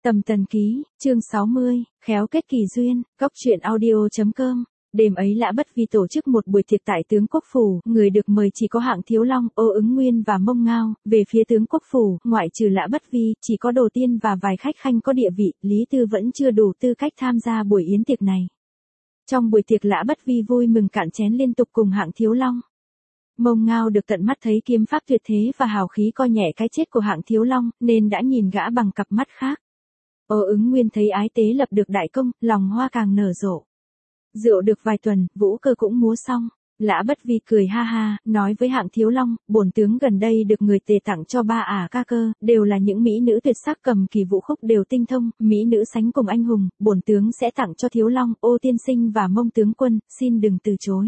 Tầm Tần Ký, chương 60, khéo kết kỳ duyên, góc truyện audio.com. Đêm ấy Lã Bất Vi tổ chức một buổi tiệc tại tướng quốc phủ, người được mời chỉ có Hạng Thiếu Long, Ô Ứng Nguyên và Mông Ngao. Về phía tướng quốc phủ, ngoại trừ Lã Bất Vi, chỉ có Đồ Tiên và vài khách khanh có địa vị, Lý Tư vẫn chưa đủ tư cách tham gia buổi yến tiệc này. Trong buổi tiệc Lã Bất Vi vui mừng cạn chén liên tục cùng Hạng Thiếu Long. Mông Ngao được tận mắt thấy kiếm pháp tuyệt thế và hào khí coi nhẹ cái chết của Hạng Thiếu Long, nên đã nhìn gã bằng cặp mắt khác. Ô Ứng Nguyên thấy ái tế lập được đại công, lòng hoa càng nở rộ. Rượu được vài tuần, vũ cơ cũng múa xong. Lã Bất Vi cười ha ha, nói với Hạng Thiếu Long, bổn tướng gần đây được người tề tặng cho 3 ca cơ, đều là những mỹ nữ tuyệt sắc, cầm kỳ vũ khúc đều tinh thông, mỹ nữ sánh cùng anh hùng, bổn tướng sẽ tặng cho Thiếu Long, Ô tiên sinh và Mông tướng quân, xin đừng từ chối.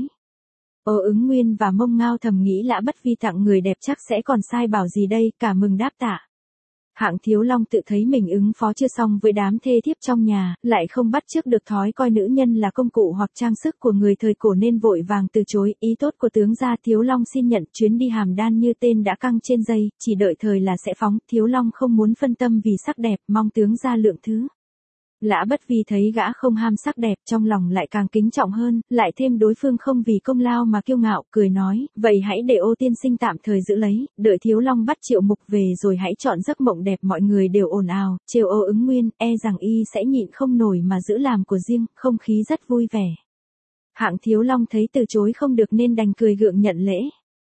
Ô Ứng Nguyên và Mông Ngao thầm nghĩ Lã Bất Vi tặng người đẹp chắc sẽ còn sai bảo gì đây, cả mừng đáp tạ. Hạng Thiếu Long tự thấy mình ứng phó chưa xong với đám thê thiếp trong nhà, lại không bắt chước được thói coi nữ nhân là công cụ hoặc trang sức của người thời cổ nên vội vàng từ chối ý tốt của tướng gia. Thiếu Long xin nhận chuyến đi Hàm Đan như tên đã căng trên dây, chỉ đợi thời là sẽ phóng. Thiếu Long không muốn phân tâm vì sắc đẹp, mong tướng gia lượng thứ. Lã Bất Vi thấy gã không ham sắc đẹp, trong lòng lại càng kính trọng hơn, lại thêm đối phương không vì công lao mà kiêu ngạo, cười nói, vậy hãy để Ô tiên sinh tạm thời giữ lấy, đợi Thiếu Long bắt Triệu Mục về rồi hãy chọn giấc mộng đẹp. Mọi người đều ồn ào, trêu Ô Ứng Nguyên, e rằng y sẽ nhịn không nổi mà giữ làm của riêng, không khí rất vui vẻ. Hạng Thiếu Long thấy từ chối không được nên đành cười gượng nhận lễ.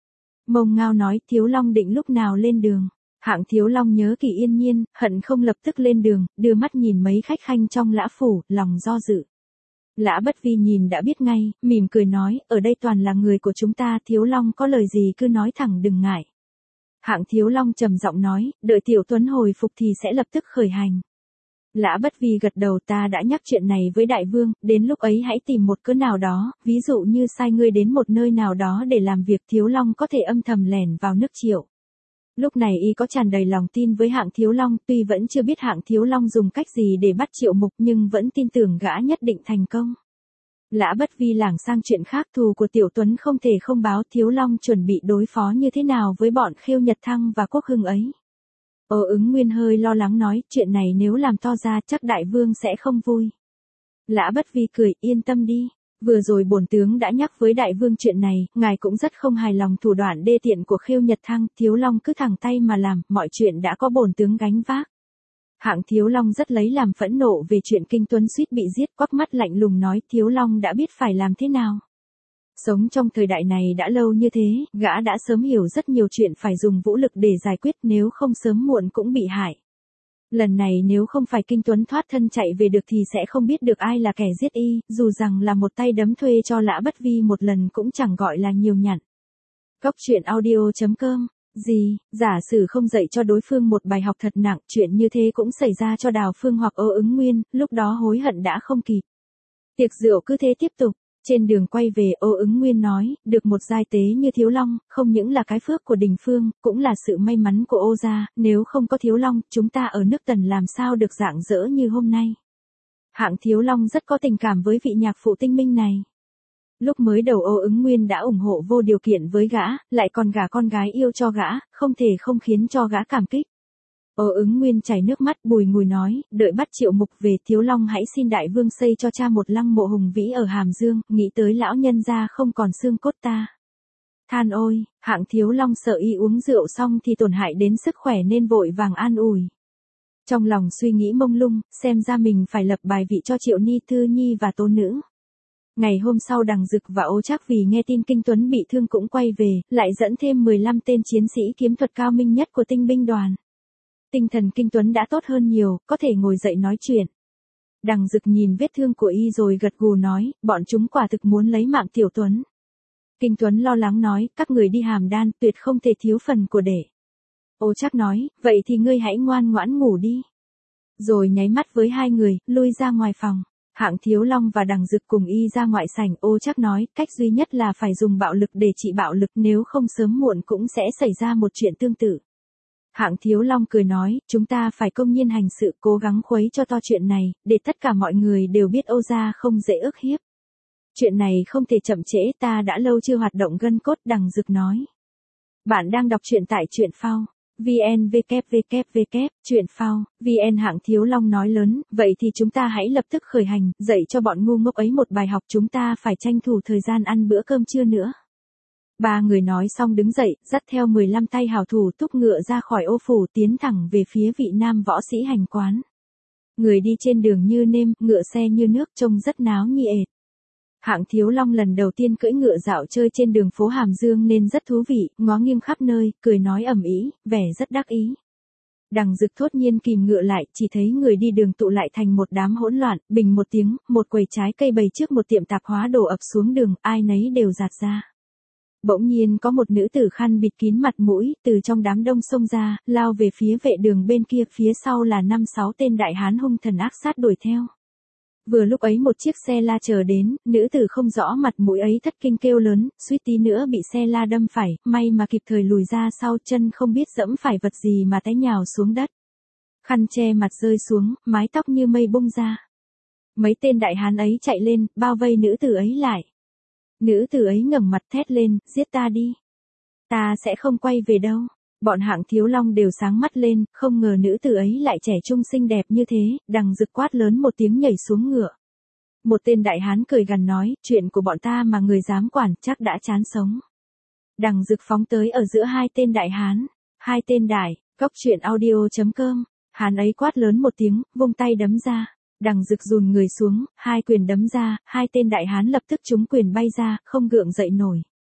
Mông Ngao nói, Thiếu Long định lúc nào lên đường? Hạng Thiếu Long nhớ Kỳ Yên Nhiên, hận không lập tức lên đường, đưa mắt nhìn mấy khách khanh trong Lã phủ, lòng do dự. Lã Bất Vi nhìn đã biết ngay, mỉm cười nói, ở đây toàn là người của chúng ta, Thiếu Long có lời gì cứ nói thẳng đừng ngại. Hạng Thiếu Long trầm giọng nói, đợi Tiểu Tuấn hồi phục thì sẽ lập tức khởi hành. Lã Bất Vi gật đầu, ta đã nhắc chuyện này với đại vương, đến lúc ấy hãy tìm một cớ nào đó, ví dụ như sai ngươi đến một nơi nào đó để làm việc. Thiếu Long có thể âm thầm lẻn vào nước Triệu. Lúc này y có tràn đầy lòng tin với Hạng Thiếu Long, tuy vẫn chưa biết Hạng Thiếu Long dùng cách gì để bắt Triệu Mục nhưng vẫn tin tưởng gã nhất định thành công. Lã Bất Vi lảng sang chuyện khác, thù của Tiểu Tuấn không thể không báo. Thiếu Long chuẩn bị đối phó như thế nào với bọn Khêu Nhật Thăng và Quốc Hưng ấy? Ô Ứng Nguyên hơi lo lắng nói, chuyện này nếu làm to ra chắc đại vương sẽ không vui. Lã Bất Vi cười, yên tâm đi. Vừa rồi bổn tướng đã nhắc với đại vương chuyện này, ngài cũng rất không hài lòng thủ đoạn đê tiện của Khêu Nhật Thăng. Thiếu Long cứ thẳng tay mà làm, mọi chuyện đã có bổn tướng gánh vác. Hạng Thiếu Long rất lấy làm phẫn nộ về chuyện Kinh Tuấn suýt bị giết, quắc mắt lạnh lùng nói, Thiếu Long đã biết phải làm thế nào. Sống trong thời đại này đã lâu như thế, gã đã sớm hiểu rất nhiều chuyện phải dùng vũ lực để giải quyết, nếu không sớm muộn cũng bị hại. Lần này nếu không phải Kinh Tuấn thoát thân chạy về được thì sẽ không biết được ai là kẻ giết y, dù rằng là một tay đấm thuê cho Lã Bất Vi một lần cũng chẳng gọi là nhiều nhặn. Góc truyện audio.com. Gì, giả sử không dạy cho đối phương một bài học thật nặng, chuyện như thế cũng xảy ra cho Đào Phương hoặc Ô Ứng Nguyên, lúc đó hối hận đã không kịp. Tiệc rượu cứ thế tiếp tục. Trên đường quay về, Ô Ứng Nguyên nói, được một giai tế như Thiếu Long, không những là cái phước của Đình Phương, cũng là sự may mắn của Ô gia, nếu không có Thiếu Long, chúng ta ở nước Tần làm sao được rạng rỡ như hôm nay. Hạng Thiếu Long rất có tình cảm với vị nhạc phụ tinh minh này. Lúc mới đầu Ô Ứng Nguyên đã ủng hộ vô điều kiện với gã, lại còn gả con gái yêu cho gã, không thể không khiến cho gã cảm kích. Ô Ứng Nguyên chảy nước mắt bùi ngùi nói, đợi bắt Triệu Mục về Thiếu Long hãy xin đại vương xây cho cha một lăng mộ hùng vĩ ở Hàm Dương, nghĩ tới lão nhân gia không còn xương cốt ta. Than ôi, Hạng Thiếu Long sợ y uống rượu xong thì tổn hại đến sức khỏe nên vội vàng an ủi. Trong lòng suy nghĩ mông lung, xem ra mình phải lập bài vị cho Triệu Ni Thư Nhi và Tố Nữ. Ngày hôm sau Đằng Dực và Ô Trác vì nghe tin Kinh Tuấn bị thương cũng quay về, lại dẫn thêm 15 tên chiến sĩ kiếm thuật cao minh nhất của tinh binh đoàn. Tinh thần Kinh Tuấn đã tốt hơn nhiều, có thể ngồi dậy nói chuyện. Đằng Dực nhìn vết thương của y rồi gật gù nói, bọn chúng quả thực muốn lấy mạng Tiểu Tuấn. Kinh Tuấn lo lắng nói, các người đi Hàm Đan tuyệt không thể thiếu phần của đệ. Ô Trác nói, vậy thì ngươi hãy ngoan ngoãn ngủ đi. Rồi nháy mắt với hai người, lui ra ngoài phòng. Hạng Thiếu Long và Đằng Dực cùng y ra ngoại sảnh. Ô Trác nói, cách duy nhất là phải dùng bạo lực để trị bạo lực, nếu không sớm muộn cũng sẽ xảy ra một chuyện tương tự. Hạng Thiếu Long cười nói, chúng ta phải công nhiên hành sự, cố gắng khuấy cho to chuyện này, để tất cả mọi người đều biết Ô gia không dễ ức hiếp. Chuyện này không thể chậm trễ, ta đã lâu chưa hoạt động gân cốt. Đằng Dực nói. Bạn đang đọc truyện tại truyện phao. VN www, chuyện phao, VN Hạng Thiếu Long nói lớn, vậy thì chúng ta hãy lập tức khởi hành, dạy cho bọn ngu ngốc ấy một bài học, chúng ta phải tranh thủ thời gian ăn bữa cơm trưa nữa. Ba người nói xong đứng dậy, dắt theo 15 tay hào thủ thúc ngựa ra khỏi ô phủ tiến thẳng về phía vị nam võ sĩ hành quán. Người đi trên đường như nêm, ngựa xe như nước trông rất náo nhiệt. Hạng Thiếu Long lần đầu tiên cưỡi ngựa dạo chơi trên đường phố Hàm Dương nên rất thú vị, ngó nghiêng khắp nơi, cười nói ầm ĩ, vẻ rất đắc ý. Đằng Dực thốt nhiên kìm ngựa lại, chỉ thấy người đi đường tụ lại thành một đám hỗn loạn, bình một tiếng, một quầy trái cây bày trước một tiệm tạp hóa đổ ập xuống đường, ai nấy đều dạt ra. Bỗng nhiên có một nữ tử khăn bịt kín mặt mũi, từ trong đám đông xông ra, lao về phía vệ đường bên kia, phía sau là 5-6 tên đại hán hung thần ác sát đuổi theo. Vừa lúc ấy một chiếc xe la chờ đến, nữ tử không rõ mặt mũi ấy thất kinh kêu lớn, suýt tí nữa bị xe la đâm phải, may mà kịp thời lùi ra sau, chân không biết dẫm phải vật gì mà té nhào xuống đất. Khăn che mặt rơi xuống, mái tóc như mây bung ra. Mấy tên đại hán ấy chạy lên, bao vây nữ tử ấy lại. Nữ tử ấy ngẩng mặt thét lên, giết ta đi. Ta sẽ không quay về đâu. Bọn Hạng Thiếu Long đều sáng mắt lên, không ngờ nữ tử ấy lại trẻ trung xinh đẹp như thế, Đằng Dực quát lớn một tiếng nhảy xuống ngựa. Một tên đại hán cười gằn nói, chuyện của bọn ta mà người dám quản chắc đã chán sống. Đằng Dực phóng tới ở giữa hai tên đại hán, hai tên đại, coctruyện.audio.com, hán ấy quát lớn một tiếng, vung tay đấm ra. Đằng Dực dùn người xuống, hai quyền đấm ra, hai tên đại hán lập tức trúng quyền bay ra, không gượng dậy nổi.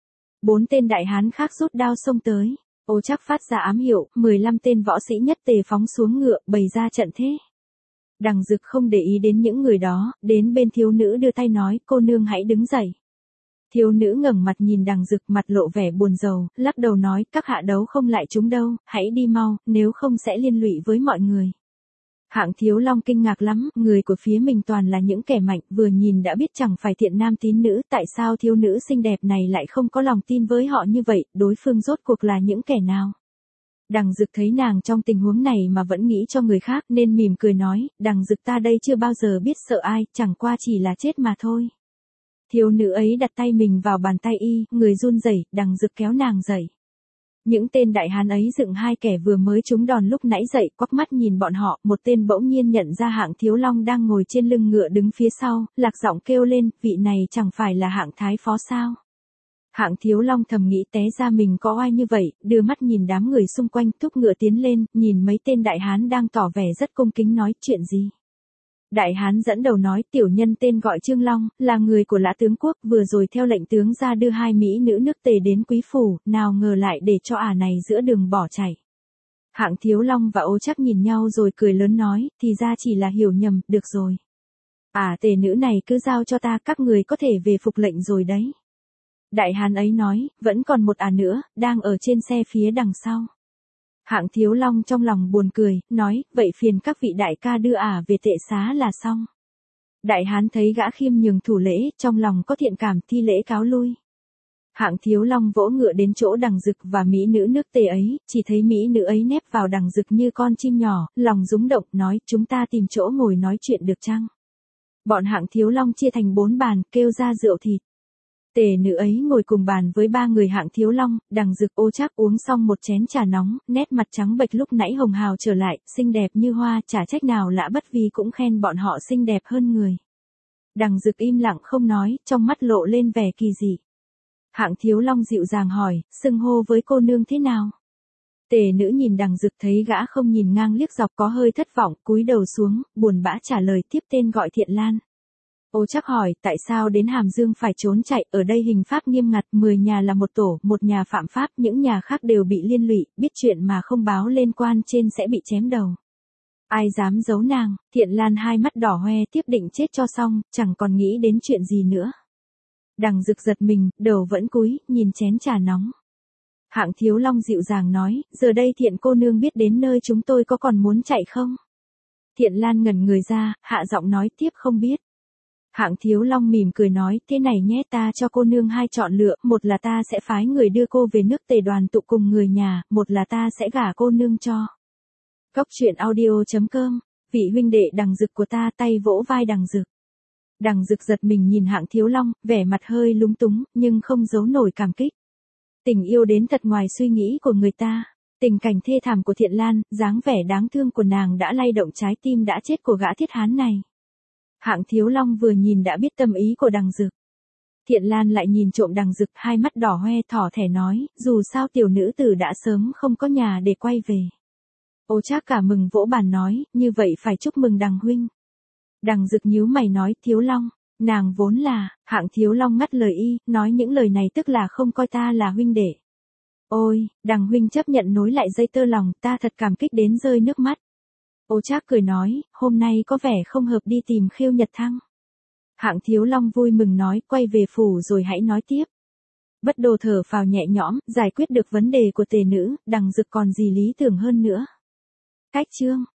4 tên đại hán khác rút đao xông tới. Ô Trác phát ra ám hiệu, 15 tên võ sĩ nhất tề phóng xuống ngựa, bày ra trận thế. Đằng Dực không để ý đến những người đó, đến bên thiếu nữ đưa tay nói, cô nương hãy đứng dậy. Thiếu nữ ngẩng mặt nhìn Đằng Dực, mặt lộ vẻ buồn rầu, lắc đầu nói, các hạ đấu không lại chúng đâu, hãy đi mau, nếu không sẽ liên lụy với mọi người. Hạng Thiếu Long kinh ngạc lắm, người của phía mình toàn là những kẻ mạnh, vừa nhìn đã biết chẳng phải thiện nam tín nữ, tại sao thiếu nữ xinh đẹp này lại không có lòng tin với họ như vậy, đối phương rốt cuộc là những kẻ nào. Đằng Dực thấy nàng trong tình huống này mà vẫn nghĩ cho người khác nên mỉm cười nói, Đằng Dực ta đây chưa bao giờ biết sợ ai, chẳng qua chỉ là chết mà thôi. Thiếu nữ ấy đặt tay mình vào bàn tay y, người run rẩy, Đằng Dực kéo nàng dậy. Những tên đại hán ấy dựng hai kẻ vừa mới trúng đòn lúc nãy dậy, quắc mắt nhìn bọn họ, một tên bỗng nhiên nhận ra Hạng Thiếu Long đang ngồi trên lưng ngựa đứng phía sau, lạc giọng kêu lên, vị này chẳng phải là Hạng Thái Phó sao? Hạng Thiếu Long thầm nghĩ té ra mình có oai như vậy, đưa mắt nhìn đám người xung quanh, thúc ngựa tiến lên, nhìn mấy tên đại hán đang tỏ vẻ rất cung kính nói, chuyện gì? Đại hán dẫn đầu nói, tiểu nhân tên gọi Trương Long, là người của Lã tướng quốc, vừa rồi theo lệnh tướng ra đưa hai mỹ nữ nước Tề đến quý phủ, nào ngờ lại để cho ả này giữa đường bỏ chạy. Hạng Thiếu Long và Ô Trác nhìn nhau rồi cười lớn nói, thì ra chỉ là hiểu nhầm, được rồi. Tề nữ này cứ giao cho ta, các người có thể về phục lệnh rồi đấy. Đại hán ấy nói, vẫn còn một nữa, đang ở trên xe phía đằng sau. Hạng Thiếu Long trong lòng buồn cười, nói, vậy phiền các vị đại ca đưa về tệ xá là xong. Đại hán thấy gã khiêm nhường thủ lễ, trong lòng có thiện cảm, thi lễ cáo lui. Hạng Thiếu Long vỗ ngựa đến chỗ Đằng Dực và mỹ nữ nước Tề ấy, chỉ thấy mỹ nữ ấy nép vào Đằng Dực như con chim nhỏ, lòng rúng động, nói, chúng ta tìm chỗ ngồi nói chuyện được chăng? Bọn Hạng Thiếu Long chia thành 4 bàn, kêu ra rượu thịt. Tề nữ ấy ngồi cùng bàn với 3 người Hạng Thiếu Long, Đằng Dực, Ô Trác uống xong một chén trà nóng, nét mặt trắng bệch lúc nãy hồng hào trở lại, xinh đẹp như hoa, chả trách nào Lã Bất Vi cũng khen bọn họ xinh đẹp hơn người. Đằng Dực im lặng không nói, trong mắt lộ lên vẻ kỳ dị. Hạng Thiếu Long dịu dàng hỏi, xưng hô với cô nương thế nào? Tề nữ nhìn Đằng Dực thấy gã không nhìn ngang liếc dọc có hơi thất vọng, cúi đầu xuống, buồn bã trả lời, tiếp tên gọi Thiện Lan. Ô Trác hỏi, tại sao đến Hàm Dương phải trốn chạy, ở đây hình pháp nghiêm ngặt, 10 nhà là một tổ, một nhà phạm pháp, những nhà khác đều bị liên lụy, biết chuyện mà không báo lên quan trên sẽ bị chém đầu. Ai dám giấu nàng? Thiện Lan hai mắt đỏ hoe, tiếp định chết cho xong, chẳng còn nghĩ đến chuyện gì nữa. Đằng Dực giật mình, đầu vẫn cúi, nhìn chén trà nóng. Hạng Thiếu Long dịu dàng nói, giờ đây Thiện cô nương biết đến nơi chúng tôi có còn muốn chạy không? Thiện Lan ngẩn người ra, hạ giọng nói tiếp không biết. Hạng Thiếu Long mỉm cười nói, thế này nhé, ta cho cô nương hai chọn lựa, một là ta sẽ phái người đưa cô về nước Tề đoàn tụ cùng người nhà, một là ta sẽ gả cô nương cho. Coctruyện.audio.com, vị huynh đệ Đằng Dực của ta, tay vỗ vai Đằng Dực. Đằng Dực giật mình nhìn Hạng Thiếu Long, vẻ mặt hơi lúng túng, nhưng không giấu nổi cảm kích. Tình yêu đến thật ngoài suy nghĩ của người ta. Tình cảnh thê thảm của Thiện Lan, dáng vẻ đáng thương của nàng đã lay động trái tim đã chết của gã thiết hán này. Hạng Thiếu Long vừa nhìn đã biết tâm ý của Đằng Dực. Thiện Lan lại nhìn trộm Đằng Dực, hai mắt đỏ hoe thỏ thẻ nói, dù sao tiểu nữ tử đã sớm không có nhà để quay về. Ô Trác cả mừng vỗ bàn nói, như vậy phải chúc mừng Đằng huynh. Đằng Dực nhíu mày nói, Thiếu Long, nàng vốn là, Hạng Thiếu Long ngắt lời y, nói những lời này tức là không coi ta là huynh đệ. Ôi, Đằng huynh chấp nhận nối lại dây tơ lòng, ta thật cảm kích đến rơi nước mắt. Ô Trác cười nói, hôm nay có vẻ không hợp đi tìm Khêu Nhật Thăng. Hạng Thiếu Long vui mừng nói, quay về phủ rồi hãy nói tiếp. Bất Đồ thở phào nhẹ nhõm, giải quyết được vấn đề của tề nữ, Đằng Dực còn gì lý tưởng hơn nữa. Cách chương